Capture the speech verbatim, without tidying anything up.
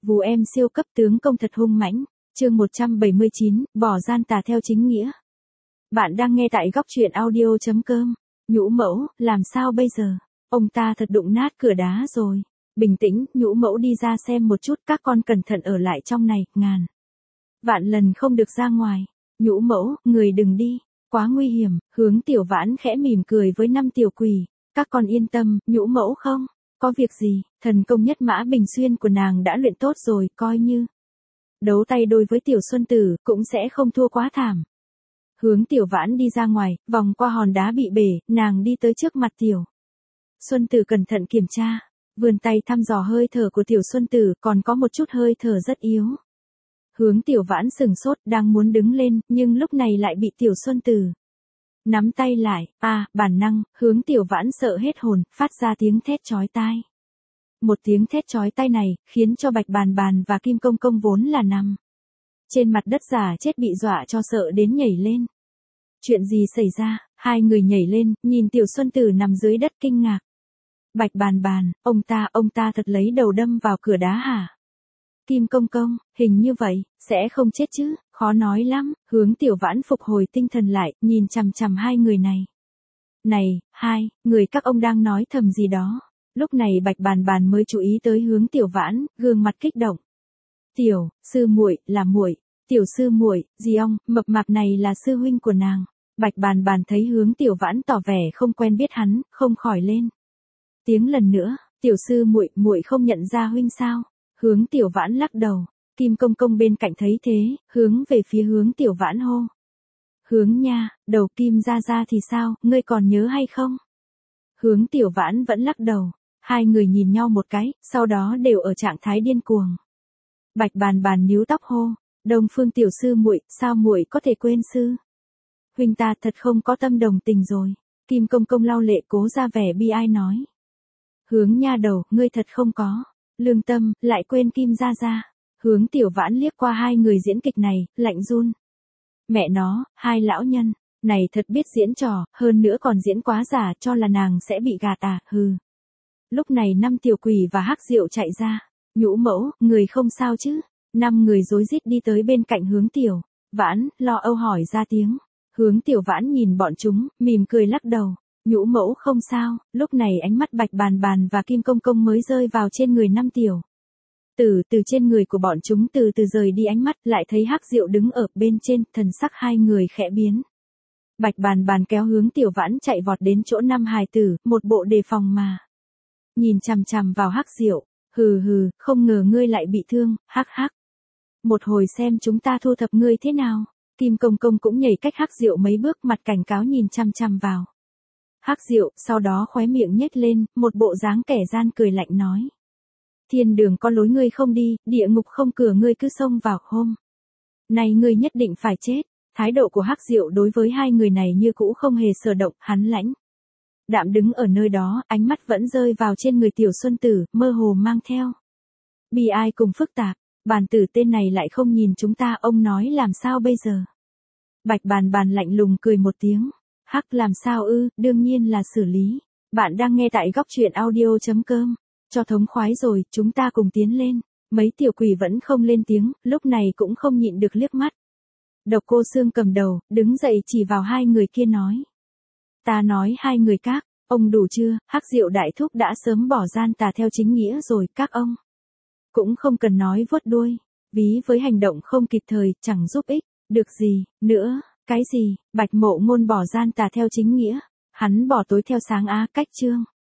Vù em siêu cấp tướng công thật hung mãnh. Chương một trăm bảy mươi chín, bỏ gian tà theo chính nghĩa. Bạn đang nghe tại góc truyện audio chấm com. Nhũ mẫu, làm sao bây giờ? Ông ta thật đụng nát cửa đá rồi. Bình tĩnh, nhũ mẫu đi ra xem một chút, các con cẩn thận ở lại trong này, ngàn vạn lần không được ra ngoài. Nhũ mẫu, người đừng đi, quá nguy hiểm. Hướng Tiểu Vãn khẽ mỉm cười với năm tiểu quỷ. Các con yên tâm, nhũ mẫu không có việc gì, thần công nhất mã bình xuyên của nàng đã luyện tốt rồi, coi như đấu tay đôi với Tiểu Xuân Tử, cũng sẽ không thua quá thảm. Hướng Tiểu Vãn đi ra ngoài, vòng qua hòn đá bị bể, nàng đi tới trước mặt Tiểu Xuân Tử cẩn thận kiểm tra, vươn tay thăm dò hơi thở của Tiểu Xuân Tử, còn có một chút hơi thở rất yếu. Hướng Tiểu Vãn sừng sốt, đang muốn đứng lên, nhưng lúc này lại bị Tiểu Xuân Tử nắm tay lại, à, bản năng, Hướng Tiểu Vãn sợ hết hồn, phát ra tiếng thét chói tai. Một tiếng thét chói tai này, khiến cho Bạch Bàn Bàn và Kim Công Công vốn là nằm trên mặt đất giả chết bị dọa cho sợ đến nhảy lên. Chuyện gì xảy ra? Hai người nhảy lên, nhìn Tiểu Xuân Tử nằm dưới đất kinh ngạc. Bạch Bàn Bàn, ông ta, ông ta thật lấy đầu đâm vào cửa đá hả? Kim Công Công, hình như vậy, sẽ không chết chứ, khó nói lắm. Hướng Tiểu Vãn phục hồi tinh thần lại, nhìn chằm chằm hai người này. Này, hai, người các ông đang nói thầm gì đó? Lúc này Bạch Bàn Bàn mới chú ý tới Hướng Tiểu Vãn, gương mặt kích động. Tiểu sư muội, là muội, Tiểu sư muội, gì ông, mập mạp này là sư huynh của nàng. Bạch Bàn Bàn thấy Hướng Tiểu Vãn tỏ vẻ không quen biết hắn, không khỏi lên tiếng lần nữa. Tiểu sư muội, muội không nhận ra huynh sao? Hướng Tiểu Vãn lắc đầu. Kim Công Công bên cạnh thấy thế, hướng về phía Hướng Tiểu Vãn hô. Hướng nha, đầu Kim ra ra thì sao, ngươi còn nhớ hay không? Hướng Tiểu Vãn vẫn lắc đầu. Hai người nhìn nhau một cái, sau đó đều ở trạng thái điên cuồng. Bạch Bàn Bàn níu tóc hô. Đông Phương tiểu sư muội, sao muội có thể quên sư huynh ta, thật không có tâm đồng tình rồi. Kim Công Công lau lệ cố ra vẻ bi ai nói. Hướng nha đầu, ngươi thật không có lương tâm, lại quên Kim gia gia. Hướng Tiểu Vãn liếc qua hai người diễn kịch này, lạnh run. Mẹ nó, hai lão nhân này thật biết diễn trò, hơn nữa còn diễn quá giả, cho là nàng sẽ bị gạt à, hừ. Lúc này năm tiểu quỷ và Hắc Diệu chạy ra. Nhũ mẫu, người không sao chứ? Năm người rối rít đi tới bên cạnh Hướng Tiểu Vãn, lo âu hỏi ra tiếng. Hướng Tiểu Vãn nhìn bọn chúng, mỉm cười lắc đầu. Nhũ mẫu không sao. Lúc này ánh mắt Bạch Bàn Bàn và Kim Công Công mới rơi vào trên người năm tiểu tử, từ trên người của bọn chúng từ từ rời đi ánh mắt, lại thấy Hắc Diệu đứng ở bên trên, thần sắc hai người khẽ biến. Bạch Bàn Bàn kéo Hướng Tiểu Vãn chạy vọt đến chỗ năm hài tử, một bộ đề phòng mà nhìn chằm chằm vào Hắc Diệu. Hừ hừ, không ngờ ngươi lại bị thương, hắc hắc. Một hồi xem chúng ta thu thập ngươi thế nào. Kim Công Công cũng nhảy cách Hắc Diệu mấy bước, mặt cảnh cáo nhìn chằm chằm vào Hắc Diệu, sau đó khóe miệng nhếch lên, một bộ dáng kẻ gian cười lạnh nói. Thiên đường có lối ngươi không đi, địa ngục không cửa ngươi cứ xông vào, hôm này ngươi nhất định phải chết. Thái độ của Hắc Diệu đối với hai người này như cũ không hề sở động, hắn lãnh đạm đứng ở nơi đó, ánh mắt vẫn rơi vào trên người Tiểu Xuân Tử, mơ hồ mang theo bi ai cùng phức tạp. Bàn tử tên này lại không nhìn chúng ta, ông nói làm sao bây giờ? Bạch Bàn Bàn lạnh lùng cười một tiếng. Hắc, làm sao ư, đương nhiên là xử lý. Bạn đang nghe tại góc truyện audio chấm com. Cho thống khoái rồi, chúng ta cùng tiến lên. Mấy tiểu quỷ vẫn không lên tiếng, lúc này cũng không nhịn được liếc mắt. Độc Cô Xương cầm đầu, đứng dậy chỉ vào hai người kia nói. Ta nói hai người các, ông đủ chưa? Hắc Diệu đại thúc đã sớm bỏ gian tà theo chính nghĩa rồi, các ông cũng không cần nói vuốt đuôi, ví với hành động không kịp thời, chẳng giúp ích được gì nữa. Cái gì? Bạch Mộ Ngôn bỏ gian tà theo chính nghĩa, hắn bỏ tối theo sáng á, cách chương